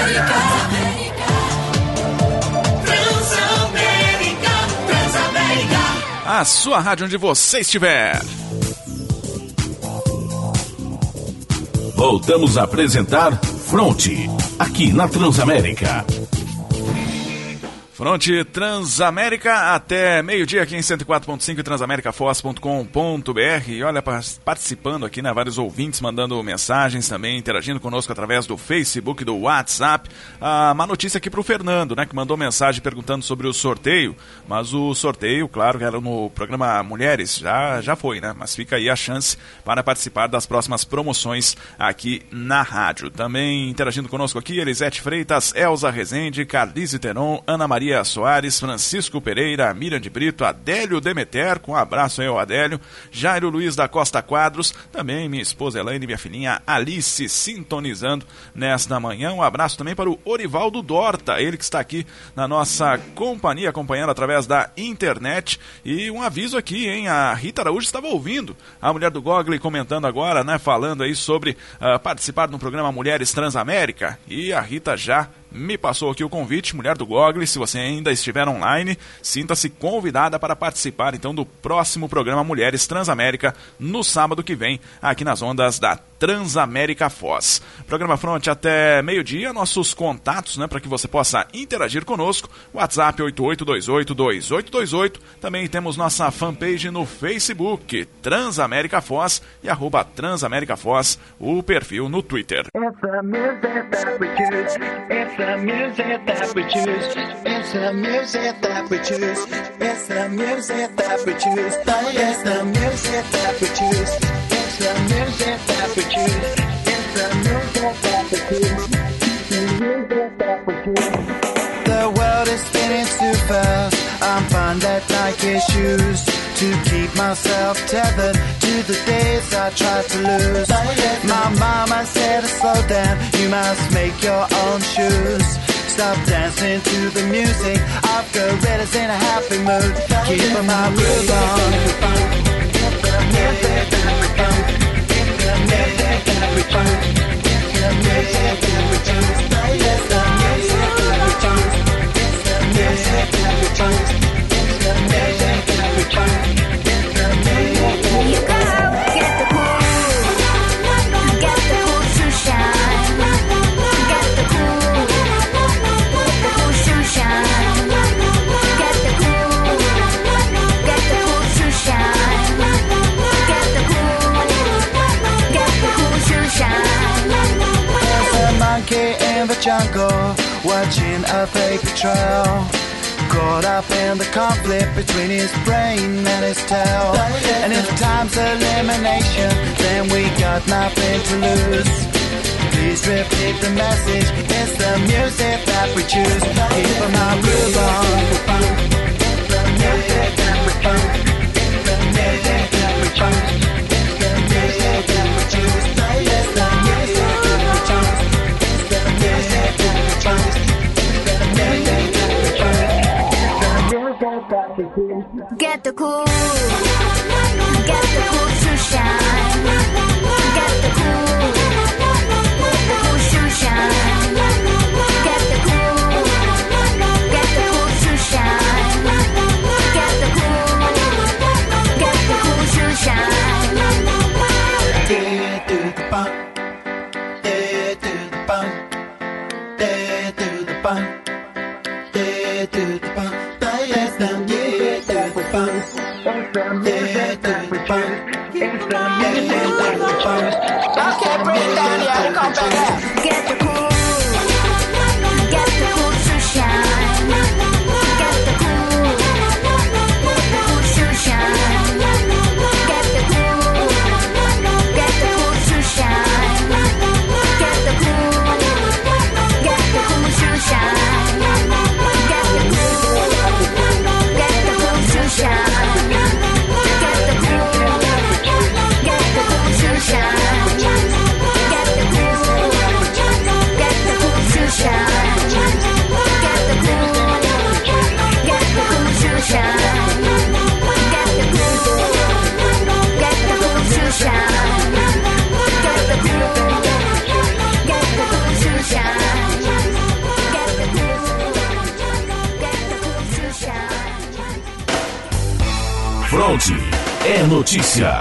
A sua rádio onde você estiver. Voltamos a apresentar Fronte, aqui na Transamérica. Fronte Transamérica até meio-dia aqui em 104.5 e transamericafoz.com.br. E olha, participando aqui, né, vários ouvintes mandando mensagens também, interagindo conosco através do Facebook, do WhatsApp. Uma notícia aqui para o Fernando, né, que mandou mensagem perguntando sobre o sorteio, mas o sorteio, claro, que era no programa Mulheres, já foi, né, mas fica aí a chance para participar das próximas promoções aqui na rádio. Também interagindo conosco aqui, Elisete Freitas, Elza Rezende, Carlise Teron, Ana Maria Soares, Francisco Pereira, Miriam de Brito, Adélio Demeter, com um abraço aí ao Adélio, Jairo Luiz da Costa Quadros, também minha esposa Elaine e minha filhinha Alice sintonizando nesta manhã. Um abraço também para o Orivaldo Dorta, ele que está aqui na nossa companhia, acompanhando através da internet. E um aviso aqui, hein, a Rita Araújo estava ouvindo a mulher do Gogli comentando agora, né, falando aí sobre participar do programa Mulheres Transamérica, e a Rita já me passou aqui o convite, mulher do Gogli, se você ainda estiver online, sinta-se convidada para participar então do próximo programa Mulheres Transamérica no sábado que vem, aqui nas ondas da Transamérica Foz. Programa Fronte até meio-dia, nossos contatos, né, para que você possa interagir conosco, WhatsApp 88282828, também temos nossa fanpage no Facebook, Transamérica Foz, e @Transamérica Foz, o perfil no Twitter. The music that we choose, it's the music that we choose, it's the music that we choose, it's the music that we choose, it's the music that we choose, it's the music that we choose, the music that we choose. The world is spinning too fast, I'm fine that Nike shoes to keep myself tethered to the days I tried to lose. My mama said to slow down, you must make your own shoes. Stop dancing to the music, I've got redders in a happy mood. Keep my groove on. It's the music that we choose. It's the music that we choose. It's the music that we choose. It's the music that we choose. It's the music that we choose. It's the music that we choose. It's the music that we choose. Get the cool, get the cool to shine. Get the cool. In the jungle, watching a paper trail, caught up in the conflict between his brain and his tail. And if time's elimination, then we got nothing to lose. Please repeat the message, it's the music that we choose. Keep my groove on. It's the music that we choose. It's the music that we choose. It's the music that we choose. It's the music that we choose. Get the cool, get the cool to shine. Get the cool, the cool to shine. Get the cool, get the cool to shine. Get the cool to shine. Day to the bump, day to the bump, day to the bump, day to the bump. It's the music that we choose. It's the music that we choose. It's the music that we choose. Okay, bring it down here. Come back. Get the cool. Get the cool to shine. Get the cool. The cool to shine. Get the cool. Get the cool to shine. Get the cool. Get the cool to shine. Get the cool. Get the cool to shine. Get the cool. Get the cool to shine. Get the cool. Fronte é notícia.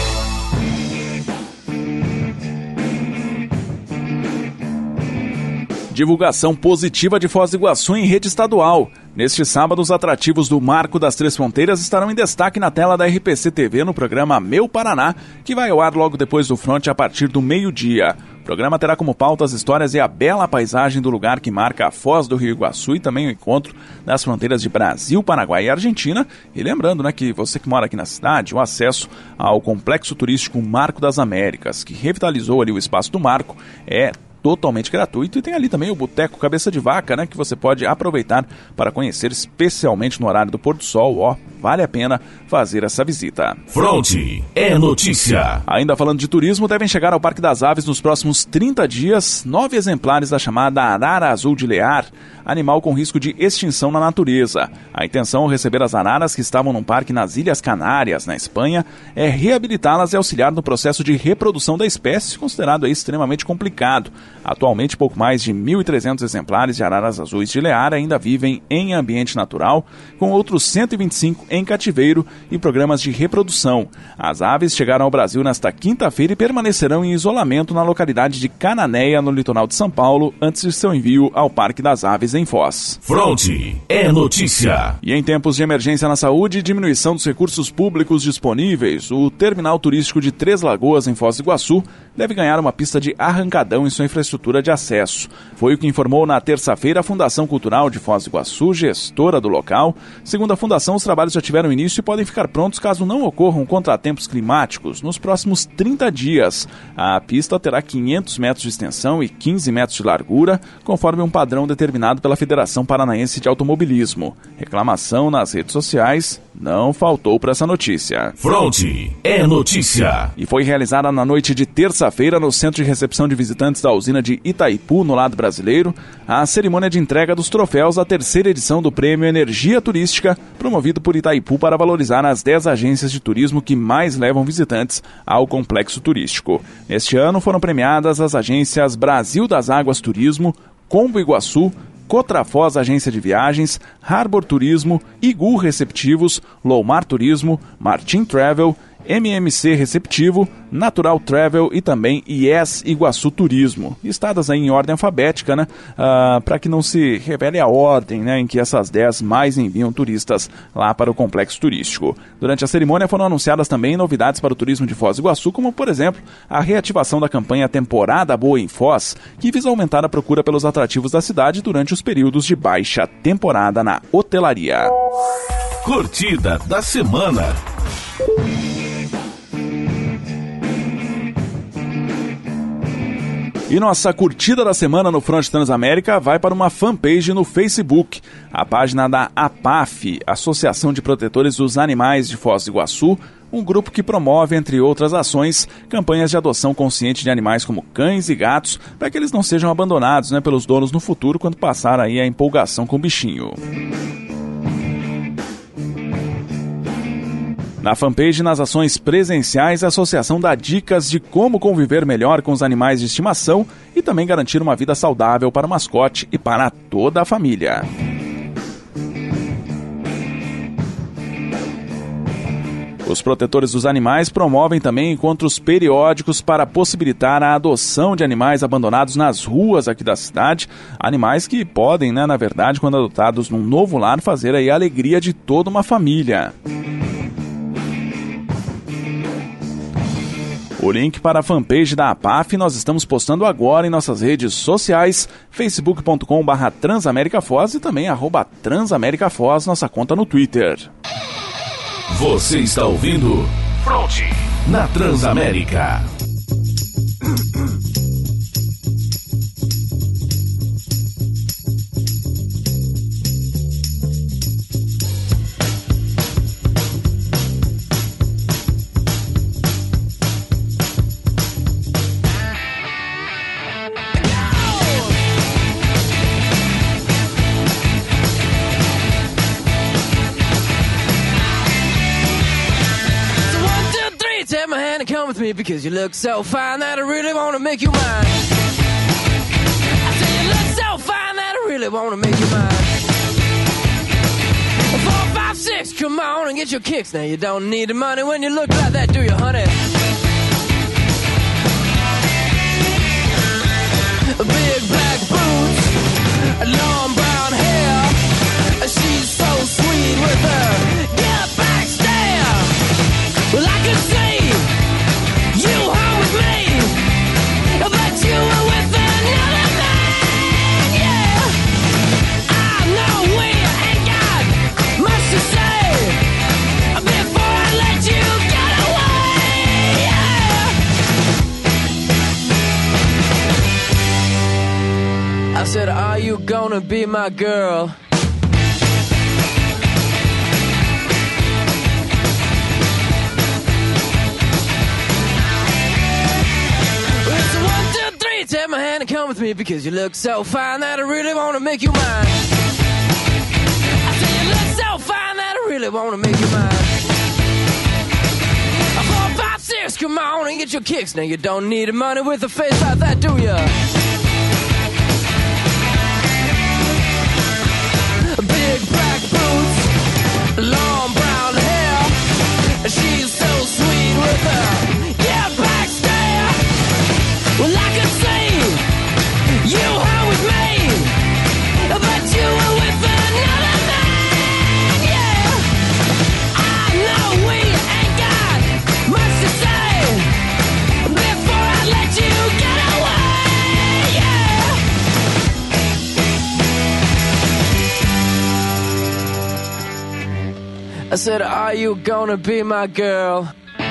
Divulgação positiva de Foz do Iguaçu em rede estadual. Neste sábado, os atrativos do Marco das Três Fronteiras estarão em destaque na tela da RPC TV no programa Meu Paraná, que vai ao ar logo depois do Fronte a partir do meio-dia. O programa terá como pauta as histórias e a bela paisagem do lugar que marca a Foz do Rio Iguaçu e também o encontro das fronteiras de Brasil, Paraguai e Argentina. E lembrando, que você que mora aqui na cidade, o acesso ao complexo turístico Marco das Américas, que revitalizou ali o espaço do Marco, é totalmente gratuito, e tem ali também o Boteco Cabeça de Vaca, que você pode aproveitar para conhecer, especialmente no horário do pôr do sol. Vale a pena fazer essa visita. Fronte é notícia. Ainda falando de turismo, devem chegar ao Parque das Aves nos próximos 30 dias 9 exemplares da chamada arara azul de Lear, animal com risco de extinção na natureza. A intenção ao receber as araras que estavam num parque nas Ilhas Canárias, na Espanha, é reabilitá-las e auxiliar no processo de reprodução da espécie, considerado extremamente complicado. Atualmente, pouco mais de 1.300 exemplares de araras azuis de Lear ainda vivem em ambiente natural, com outros 125 em cativeiro e programas de reprodução. As aves chegaram ao Brasil nesta quinta-feira e permanecerão em isolamento na localidade de Cananéia, no litoral de São Paulo, antes de seu envio ao Parque das Aves em Foz. Fronte é notícia. E em tempos de emergência na saúde e diminuição dos recursos públicos disponíveis, o terminal turístico de Três Lagoas, em Foz do Iguaçu, deve ganhar uma pista de arrancadão em sua infraestrutura de acesso. Foi o que informou na terça-feira a Fundação Cultural de Foz do Iguaçu, gestora do local. Segundo a Fundação, os trabalhos já tiveram início e podem ficar prontos caso não ocorram contratempos climáticos nos próximos 30 dias. A pista terá 500 metros de extensão e 15 metros de largura, conforme um padrão determinado pela Federação Paranaense de Automobilismo. Reclamação nas redes sociais não faltou para essa notícia. Fronte é notícia. E foi realizada na noite de terça-feira no Centro de Recepção de Visitantes da usina de Itaipu, no lado brasileiro, a cerimônia de entrega dos troféus da terceira edição do Prêmio Energia Turística, promovido por Itaipu para valorizar as 10 agências de turismo que mais levam visitantes ao complexo turístico. Neste ano foram premiadas as agências Brasil das Águas Turismo, Combo Iguaçu, Cotrafoz Agência de Viagens, Harbor Turismo, Igu Receptivos, Lomar Turismo, Martin Travel, MMC Receptivo, Natural Travel e também IES Iguaçu Turismo, listadas aí em ordem alfabética, para que não se revele a ordem, em que essas 10 mais enviam turistas lá para o complexo turístico. Durante a cerimônia foram anunciadas também novidades para o turismo de Foz do Iguaçu, como, por exemplo, a reativação da campanha Temporada Boa em Foz, que visa aumentar a procura pelos atrativos da cidade durante os períodos de baixa temporada na hotelaria. Curtida da semana. E nossa curtida da semana no Fronte Transamérica vai para uma fanpage no Facebook. A página da APAF, Associação de Protetores dos Animais de Foz do Iguaçu, um grupo que promove, entre outras ações, campanhas de adoção consciente de animais como cães e gatos, para que eles não sejam abandonados pelos donos no futuro quando passar aí a empolgação com o bichinho. Na fanpage, nas ações presenciais, a associação dá dicas de como conviver melhor com os animais de estimação e também garantir uma vida saudável para o mascote e para toda a família. Os protetores dos animais promovem também encontros periódicos para possibilitar a adoção de animais abandonados nas ruas aqui da cidade, animais que podem, na verdade, quando adotados num novo lar, fazer aí a alegria de toda uma família. O link para a fanpage da APAF nós estamos postando agora em nossas redes sociais, facebook.com/transamericafoz e também @transamericafoz, nossa conta no Twitter. Você está ouvindo Fronte na Transamérica. Come with me because you look so fine that I really want to make you mine. I say you look so fine that I really want to make you mine. 4, 5, 6 come on and get your kicks. Now you don't need the money when you look like that, do you, honey? Big black boots, long brown hair. She's so sweet with her get back stare. Well, I could see you home with me, but you were with another man, yeah. I know we ain't got much to say before I let you get away, yeah. I said, are you gonna be my girl? Take my hand and come with me because you look so fine that I really want to make you mine. I say you look so fine that I really want to make you mine. 4, 5, 6, come on and get your kicks. Now you don't need the money with a face like that, do ya? Big black boots, long brown hair. She's so sweet with her get back stare. Well, I could see you home with me, but you were with another man, yeah. I know we ain't got much to say before I let you get away, yeah. I said, are you gonna be my girl?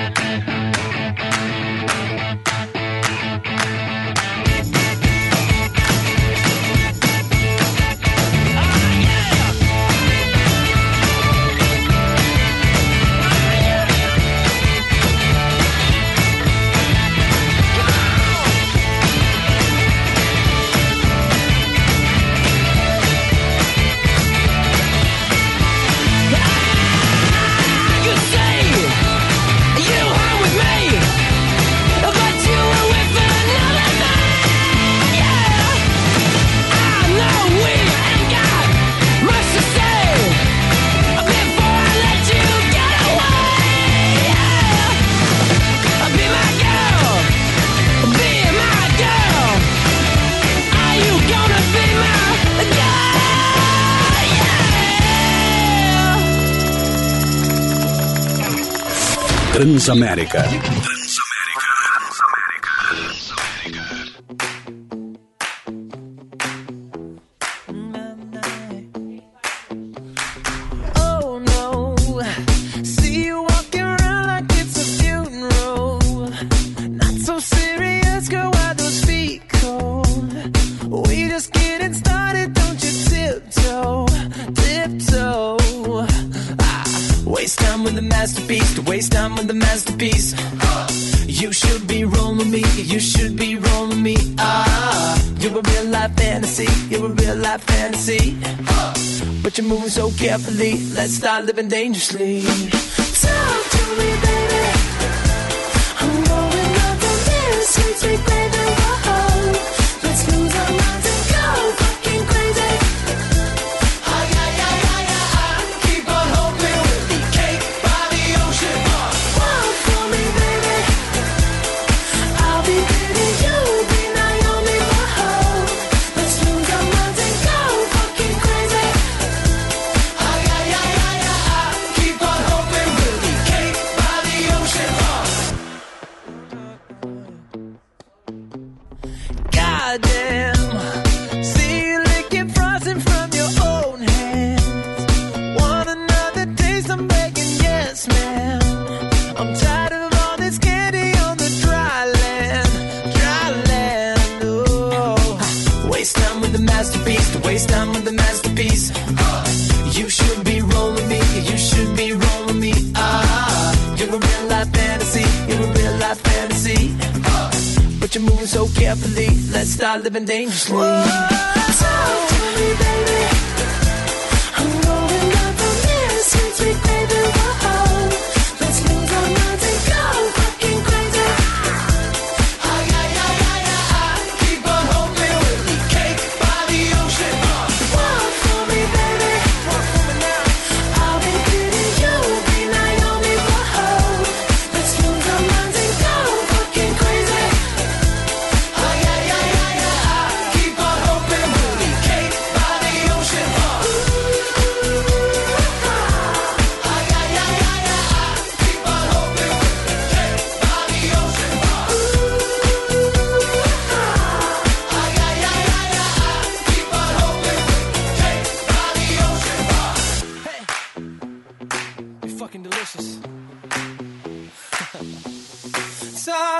Transamérica. Oh no, see you walking around like it's a funeral. Not so serious, girl, why those feet cold? We just getting started, don't you tiptoe, tiptoe. Waste time with the masterpiece, to waste time with the masterpiece. You should be rolling me, you should be rolling me. You're a real life fantasy, you're a real life fantasy. But you're moving so carefully, let's start living dangerously. Talk to me, baby. I'm going up on this sweet, sweet baby. Whoa. Let's lose our minds and go fucking crazy. Keep on hoping we'll be cake by the ocean. Walk for me, baby. I'll be pretty, you'll be Naomi. Whoa. Let's lose our minds and go fucking crazy. Keep on hoping we'll be cake by the ocean. Goddamn. See you licking frosting from your own hands. Want another taste? I'm begging, yes, ma'am. I'm tired of all this candy on the dry land, dry land. Oh, waste time with the masterpiece, to waste time with the masterpiece. You should be rolling me, you should be rolling me. You're a real life fantasy, you're a real life fantasy. But you're moving so carefully, let's start living dangerously. Talk to me, baby. I'm going up on this sweet, sweet baby. Whoa. Let's lose our minds and go fucking crazy. Keep on hoping we'll be cake by the ocean. Walk for me, baby. Walk for me now. I'll be pretty, you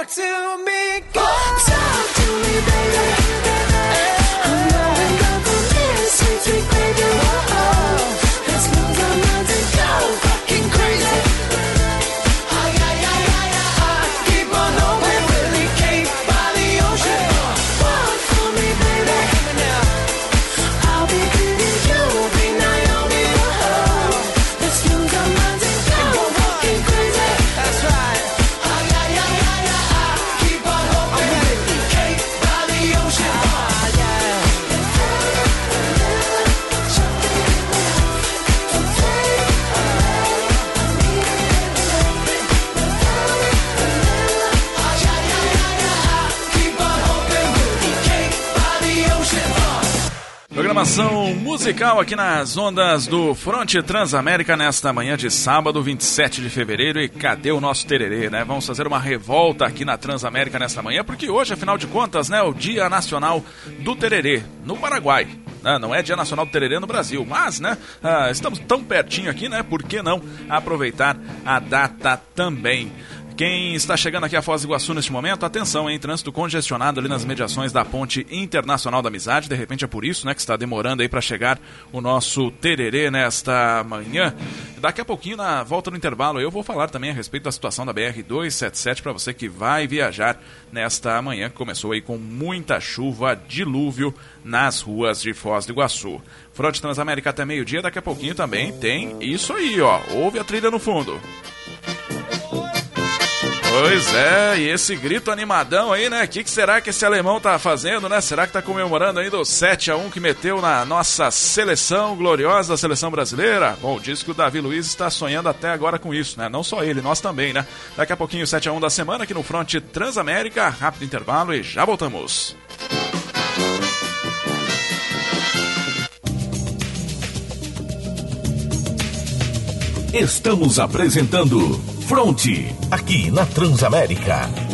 talk to me, girl. Talk to me, baby. I know we go from this sweet, sweet baby. Whoa, let's lose our minds and go fucking crazy. Ay, ay, ay, ay, ay. Keep on hoping, really came by the ocean. Walk for me, baby. I'll be pretty, you'll be Naomi. Whoa, let's lose our minds and go fucking crazy. That's right. Ay, ay, ay, ay, ay. Keep on hoping, really came by the ocean. Programação musical aqui nas ondas do Fronte Transamérica nesta manhã de sábado, 27 de fevereiro. E cadê o nosso tererê, né? Vamos fazer uma revolta aqui na Transamérica nesta manhã, porque hoje, afinal de contas, né, é o Dia Nacional do Tererê, no Paraguai. Não é Dia Nacional do Tererê no Brasil, mas, né, estamos tão pertinho aqui, né, por que não aproveitar a data também? Quem está chegando aqui a Foz do Iguaçu neste momento, atenção, hein? Trânsito congestionado ali nas mediações da Ponte Internacional da Amizade. De repente é por isso, né, que está demorando aí para chegar o nosso tererê nesta manhã. Daqui a pouquinho, na volta do intervalo, eu vou falar também a respeito da situação da BR-277 para você que vai viajar nesta manhã, que começou aí com muita chuva, dilúvio nas ruas de Foz do Iguaçu. Fronte Transamérica até meio-dia, daqui a pouquinho também tem isso aí, ó. Ouve a trilha no fundo. Pois é, e esse grito animadão aí, né? O que será que esse alemão tá fazendo, né? Será que tá comemorando ainda o 7-1 que meteu na nossa seleção gloriosa, a seleção brasileira? Bom, diz que o Davi Luiz está sonhando até agora com isso, né? Não só ele, nós também, né? Daqui a pouquinho o 7-1 da semana aqui no Fronte Transamérica, rápido intervalo e já voltamos. Estamos apresentando Fronte, aqui na Transamérica.